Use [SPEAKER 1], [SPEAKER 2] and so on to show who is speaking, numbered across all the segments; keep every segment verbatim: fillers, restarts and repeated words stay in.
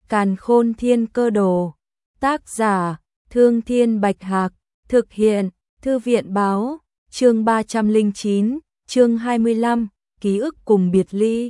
[SPEAKER 1] Càn Khôn Thiên Cơ Đồ. Tác giả: Thương Thiên Bạch Hạc. Thực hiện: Thư viện báo. Chương ba trăm lẻ chín, chương hai mươi lăm, ký ức cùng biệt ly.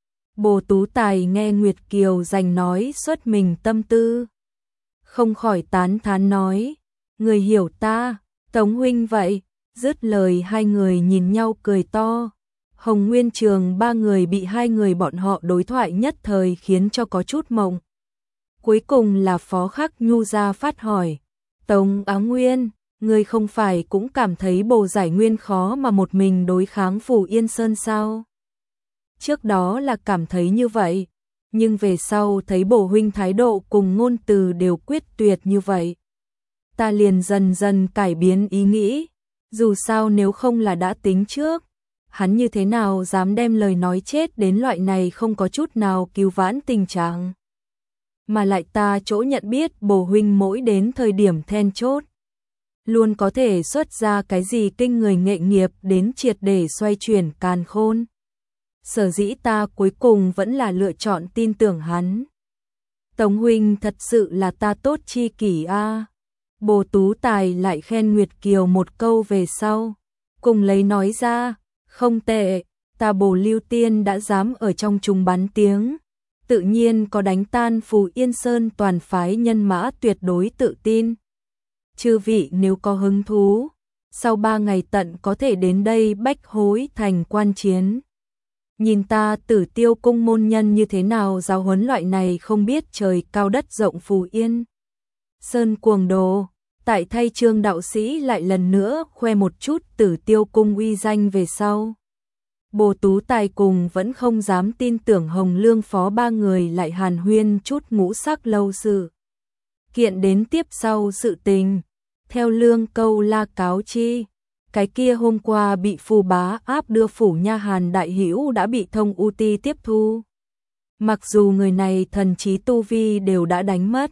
[SPEAKER 1] Bồ Tú Tài nghe Nguyệt Kiều dành nói xuất mình tâm tư, không khỏi tán thán nói: người hiểu ta, Tống huynh vậy. Dứt lời hai người nhìn nhau cười to. Hồng Nguyên Trường ba người bị hai người bọn họ đối thoại nhất thời khiến cho có chút mộng. Cuối cùng là Phó Khắc Nhu ra phát hỏi: Tống Á Nguyên, ngươi không phải cũng cảm thấy Bồ Giải Nguyên khó mà một mình đối kháng Phủ Yên Sơn sao? Trước đó là cảm thấy như vậy, nhưng về sau thấy Bồ huynh thái độ cùng ngôn từ đều quyết tuyệt như vậy, ta liền dần dần cải biến ý nghĩ. Dù sao nếu không là đã tính trước, hắn như thế nào dám đem lời nói chết đến loại này không có chút nào cứu vãn tình trạng. Mà lại ta chỗ nhận biết Bồ huynh mỗi đến thời điểm then chốt, luôn có thể xuất ra cái gì kinh người nghệ nghiệp đến triệt để xoay chuyển càn khôn. Sở dĩ ta cuối cùng vẫn là lựa chọn tin tưởng hắn. Tống huynh thật sự là ta tốt chi kỷ a. Bồ Tú Tài lại khen Nguyệt Kiều một câu về sau, cùng lấy nói ra: không tệ, ta Bồ Lưu Tiên đã dám ở trong chúng bắn tiếng, tự nhiên có đánh tan Phù Yên Sơn toàn phái nhân mã tuyệt đối tự tin. Chư vị nếu có hứng thú, sau ba ngày tận có thể đến đây Bách Hối Thành quan chiến. Nhìn ta Tử Tiêu cung môn nhân như thế nào giáo huấn loại này không biết trời cao đất rộng Phù Yên Sơn cuồng đồ. Tại thay Trương đạo sĩ lại lần nữa khoe một chút Tử Tiêu cung uy danh về sau, Bồ Tú Tài cùng vẫn không dám tin tưởng Hồng Lương Phó ba người lại hàn huyên chút ngũ sắc lâu sự kiện đến tiếp sau sự tình. Theo Lương Câu La cáo chi, cái kia hôm qua bị Phù Bá áp đưa Phủ Nha Hàn đại hữu đã bị Thông U Ti tiếp thu. Mặc dù người này thần trí tu vi đều đã đánh mất,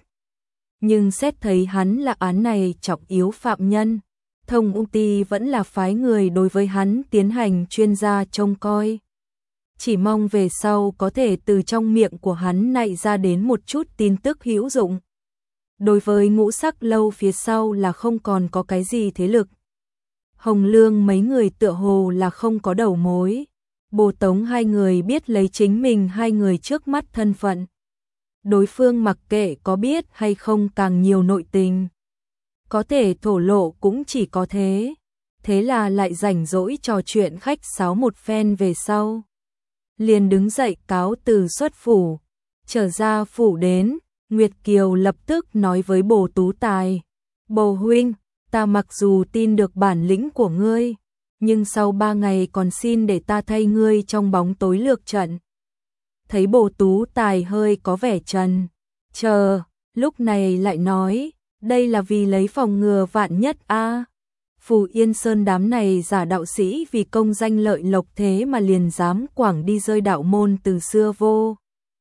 [SPEAKER 1] nhưng xét thấy hắn là án này trọng yếu phạm nhân, Thông U Ti vẫn là phái người đối với hắn tiến hành chuyên gia trông coi. Chỉ mong về sau có thể từ trong miệng của hắn nạy ra đến một chút tin tức hữu dụng. Đối với ngũ sắc lâu phía sau là không còn có cái gì thế lực. Hồng Lương mấy người tựa hồ là không có đầu mối. Bồ Tống hai người biết lấy chính mình hai người trước mắt thân phận, đối phương mặc kệ có biết hay không càng nhiều nội tình, có thể thổ lộ cũng chỉ có thế. Thế là lại rảnh rỗi trò chuyện khách sáo một phen về sau, liền đứng dậy cáo từ xuất phủ. Trở ra phủ đến, Nguyệt Kiều lập tức nói với Bồ Tú Tài: Bồ huynh, ta mặc dù tin được bản lĩnh của ngươi, nhưng sau ba ngày còn xin để ta thay ngươi trong bóng tối lược trận. Thấy Bồ Tú Tài hơi có vẻ chần chờ, lúc này lại nói: đây là vì lấy phòng ngừa vạn nhất a. À. Phù Yên Sơn đám này giả đạo sĩ vì công danh lợi lộc thế mà liền dám quảng đi rơi đạo môn từ xưa vô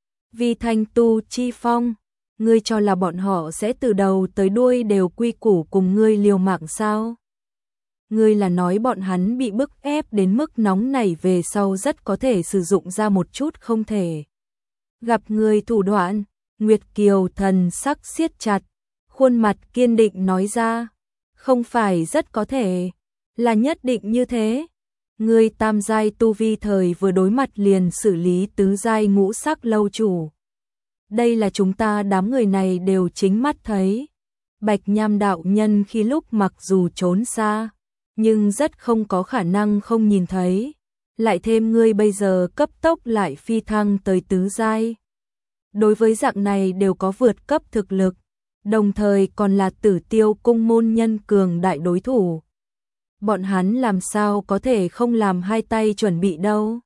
[SPEAKER 1] vì thanh tu chi phong. Ngươi cho là bọn họ sẽ từ đầu tới đuôi đều quy củ cùng ngươi liều mạng sao? Ngươi là nói bọn hắn bị bức ép đến mức nóng nảy về sau rất có thể sử dụng ra một chút không thể gặp ngươi thủ đoạn. Nguyệt Kiều thần sắc siết chặt, khuôn mặt kiên định nói ra: không phải rất có thể, là nhất định như thế. Ngươi tam giai tu vi thời vừa đối mặt liền xử lý tứ giai ngũ sắc lâu chủ. Đây là chúng ta đám người này đều chính mắt thấy. Bạch Nham đạo nhân khi lúc mặc dù trốn xa, nhưng rất không có khả năng không nhìn thấy. Lại thêm ngươi bây giờ cấp tốc lại phi thăng tới tứ giai. Đối với dạng này đều có vượt cấp thực lực, đồng thời còn là Tử Tiêu cung môn nhân cường đại đối thủ. Bọn hắn làm sao có thể không làm hai tay chuẩn bị đâu.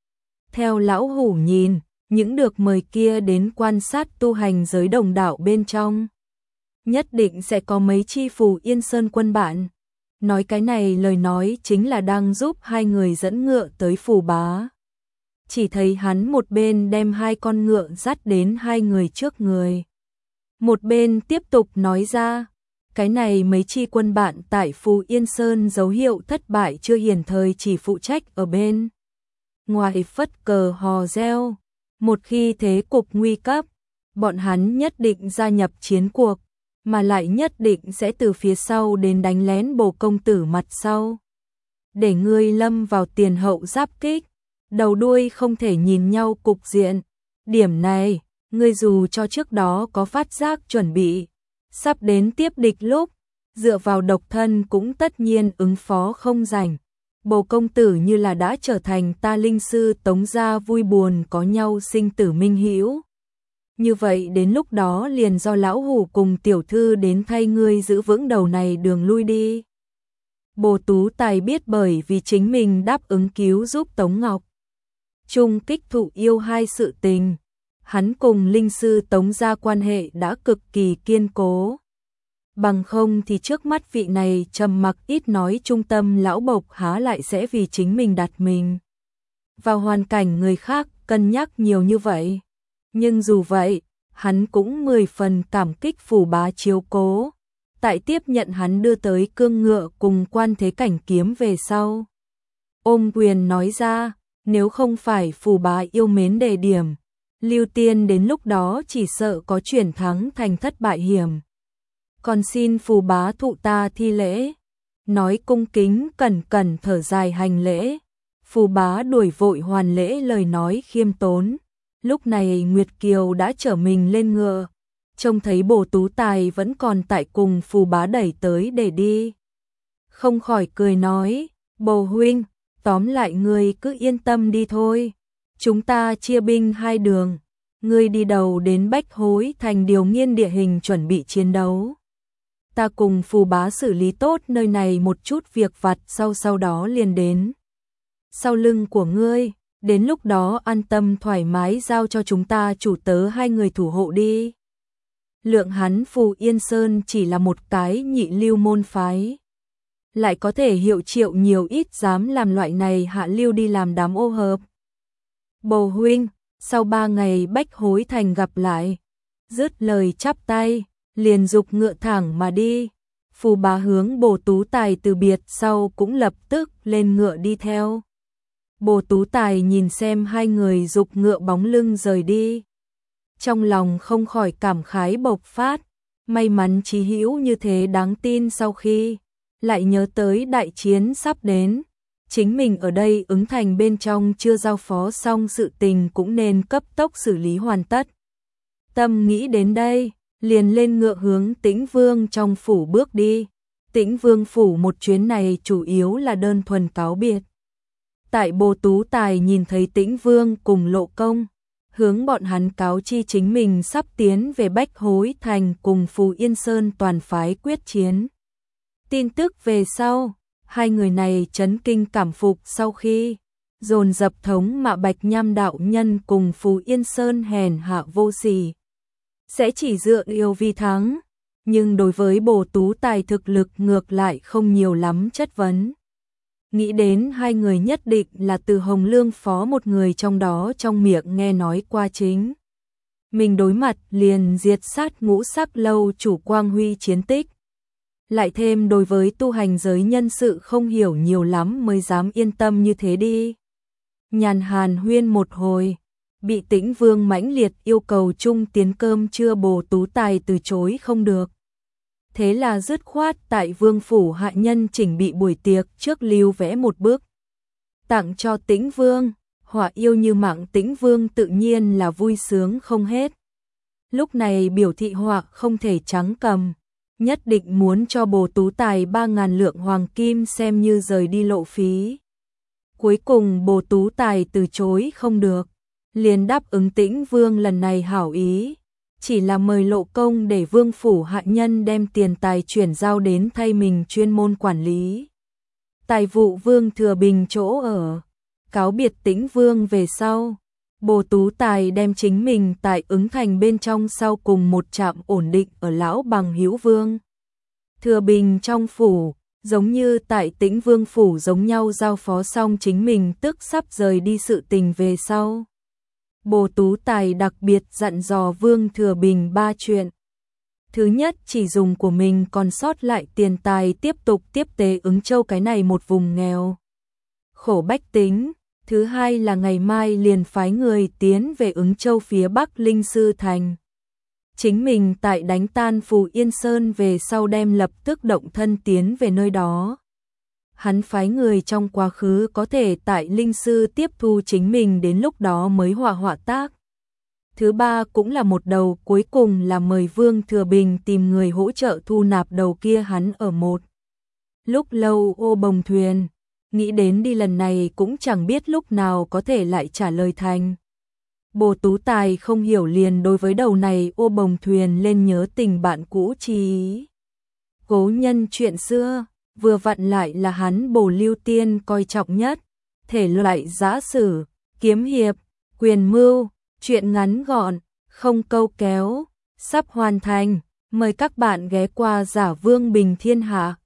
[SPEAKER 1] Theo lão hủ nhìn, những được mời kia đến quan sát tu hành giới đồng đạo bên trong, nhất định sẽ có mấy chi Phù Yên Sơn quân bạn. Nói cái này lời nói chính là đang giúp hai người dẫn ngựa tới Phù Bá. Chỉ thấy hắn một bên đem hai con ngựa dắt đến hai người trước người, một bên tiếp tục nói ra: cái này mấy chi quân bạn tại Phù Yên Sơn dấu hiệu thất bại chưa hiển thời chỉ phụ trách ở bên ngoài phất cờ hò reo. Một khi thế cục nguy cấp, bọn hắn nhất định gia nhập chiến cuộc, mà lại nhất định sẽ từ phía sau đến đánh lén Bồ công tử mặt sau. Để ngươi lâm vào tiền hậu giáp kích, đầu đuôi không thể nhìn nhau cục diện. Điểm này, ngươi dù cho trước đó có phát giác chuẩn bị, sắp đến tiếp địch lúc, dựa vào độc thân cũng tất nhiên ứng phó không rảnh. Bồ công tử như là đã trở thành ta linh sư Tống gia vui buồn có nhau sinh tử minh hữu. Như vậy đến lúc đó liền do lão hủ cùng tiểu thư đến thay ngươi giữ vững đầu này đường lui đi. Bồ Tú Tài biết bởi vì chính mình đáp ứng cứu giúp Tống Ngọc Trung kích thụ yêu hai sự tình, hắn cùng linh sư Tống gia quan hệ đã cực kỳ kiên cố. Bằng không thì trước mắt vị này trầm mặc ít nói trung tâm lão bộc há lại sẽ vì chính mình đặt mình vào hoàn cảnh người khác cân nhắc nhiều như vậy. Nhưng dù vậy, hắn cũng mười phần cảm kích Phù Bá chiếu cố, tại tiếp nhận hắn đưa tới cương ngựa cùng quan thế cảnh kiếm về sau. Ôm quyền nói ra, nếu không phải Phù Bá yêu mến đề điểm, Lưu Tiên đến lúc đó chỉ sợ có chuyển thắng thành thất bại hiểm. Còn xin Phù Bá thụ ta thi lễ. Nói cung kính cẩn cẩn thở dài hành lễ. Phù Bá đuổi vội hoàn lễ lời nói khiêm tốn. Lúc này Nguyệt Kiều đã trở mình lên ngựa, trông thấy Bồ Tú Tài vẫn còn tại cùng Phù Bá đẩy tới để đi. Không khỏi cười nói, Bồ huynh, tóm lại ngươi cứ yên tâm đi thôi. Chúng ta chia binh hai đường, ngươi đi đầu đến Bách Hối thành điều nghiên địa hình chuẩn bị chiến đấu. Ta cùng Phù Bá xử lý tốt nơi này một chút việc vặt sau sau đó liền đến sau lưng của ngươi. Đến lúc đó an tâm thoải mái giao cho chúng ta chủ tớ hai người thủ hộ đi. Lượng hắn Phù Yên Sơn chỉ là một cái nhị lưu môn phái, lại có thể hiệu triệu nhiều ít dám làm loại này hạ lưu đi làm đám ô hợp. Bồ huynh, sau ba ngày Bách Hối thành gặp lại. Dứt lời chắp tay, liền dục ngựa thẳng mà đi. Phù Bá hướng Bồ Tú Tài từ biệt sau cũng lập tức lên ngựa đi theo. Bồ Tú Tài nhìn xem hai người dục ngựa bóng lưng rời đi, trong lòng không khỏi cảm khái bộc phát, may mắn chí hữu như thế đáng tin. Sau khi lại nhớ tới đại chiến sắp đến, chính mình ở đây ứng thành bên trong chưa giao phó xong sự tình cũng nên cấp tốc xử lý hoàn tất. Tâm nghĩ đến đây, liền lên ngựa hướng Tĩnh Vương trong phủ bước đi. Tĩnh Vương phủ một chuyến này chủ yếu là đơn thuần cáo biệt. Tại Bồ Tú Tài nhìn thấy Tĩnh Vương cùng Lộ Công, hướng bọn hắn cáo chi chính mình sắp tiến về Bách Hối thành cùng Phù Yên Sơn toàn phái quyết chiến. Tin tức về sau, hai người này chấn kinh cảm phục, sau khi dồn dập thống mạ Bạch Nham đạo nhân cùng Phù Yên Sơn hèn hạ vô sỉ, sẽ chỉ dựa yêu vi thắng, nhưng đối với Bồ Tú Tài thực lực ngược lại không nhiều lắm chất vấn. Nghĩ đến hai người nhất định là từ Hồng Lương phó một người trong đó trong miệng nghe nói qua chính mình đối mặt liền diệt sát ngũ sắc lâu chủ Quang Huy chiến tích. Lại thêm đối với tu hành giới nhân sự không hiểu nhiều lắm mới dám yên tâm như thế đi. Nhàn hàn huyên một hồi, bị Tĩnh Vương mãnh liệt yêu cầu chung tiến cơm trưa Bồ Tú Tài từ chối không được. Thế là dứt khoát tại Vương phủ hạ nhân chỉnh bị buổi tiệc trước lưu vẽ một bức tặng cho Tĩnh Vương. Họa yêu như mạng Tĩnh Vương tự nhiên là vui sướng không hết. Lúc này biểu thị họa không thể trắng cầm, nhất định muốn cho Bồ Tú Tài ba ngàn lượng hoàng kim xem như rời đi lộ phí. Cuối cùng Bồ Tú Tài từ chối không được, liền đáp ứng Tĩnh Vương lần này hảo ý, chỉ là mời Lộ Công để Vương phủ hạ nhân đem tiền tài chuyển giao đến thay mình chuyên môn quản lý tài vụ Vương Thừa Bình chỗ ở. Cáo biệt Tĩnh Vương về sau, Bồ Tú Tài đem chính mình tại ứng thành bên trong sau cùng một trạm ổn định ở lão bằng hữu Vương Thừa Bình trong phủ, giống như tại Tĩnh Vương phủ giống nhau giao phó xong chính mình tức sắp rời đi sự tình về sau. Bồ Tú Tài đặc biệt dặn dò Vương Thừa Bình ba chuyện. Thứ nhất, chỉ dùng của mình còn sót lại tiền tài tiếp tục tiếp tế Ứng Châu cái này một vùng nghèo khổ bách tính. Thứ hai là ngày mai liền phái người tiến về Ứng Châu phía Bắc Linh Sư Thành, chính mình tại đánh tan Phù Yên Sơn về sau đem lập tức động thân tiến về nơi đó. Hắn phái người trong quá khứ có thể tại linh sư tiếp thu chính mình đến lúc đó mới họa họa tác. Thứ ba cũng là một đầu, cuối cùng là mời Vương Thừa Bình tìm người hỗ trợ thu nạp đầu kia hắn ở một lúc lâu ô bồng thuyền, nghĩ đến đi lần này cũng chẳng biết lúc nào có thể lại trả lời thành. Bồ Tú Tài không hiểu liền đối với đầu này ô bồng thuyền lên nhớ tình bạn cũ trí. Cố nhân chuyện xưa, vừa vặn lại là hắn Bồ Lưu Tiên coi trọng nhất, thể loại giã sử, kiếm hiệp, quyền mưu, chuyện ngắn gọn, không câu kéo, sắp hoàn thành, mời các bạn ghé qua Giả Vương Bình Thiên Hạ.